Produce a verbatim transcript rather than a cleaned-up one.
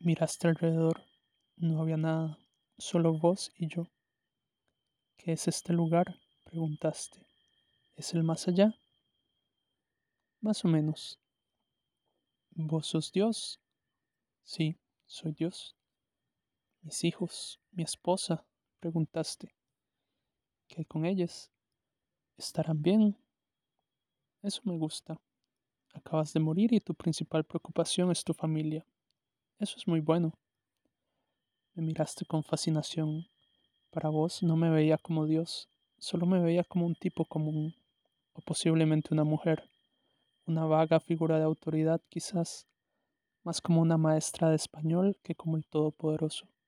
Miraste alrededor. No había nada, solo vos y yo. ¿Qué es este lugar? Preguntaste. ¿Es el más allá? Más o menos. ¿Vos sos Dios? Sí, soy Dios. ¿Mis hijos? ¿Mi esposa? Preguntaste. ¿Qué hay con ellas? ¿Estarán bien? Eso me gusta. Acabas de morir y tu principal preocupación es tu familia. Eso es muy bueno. Me miraste con fascinación. Para vos no me veía como Dios, solo me veía como un tipo común, o posiblemente una mujer, una vaga figura de autoridad quizás, más como una maestra de español que como el Todopoderoso.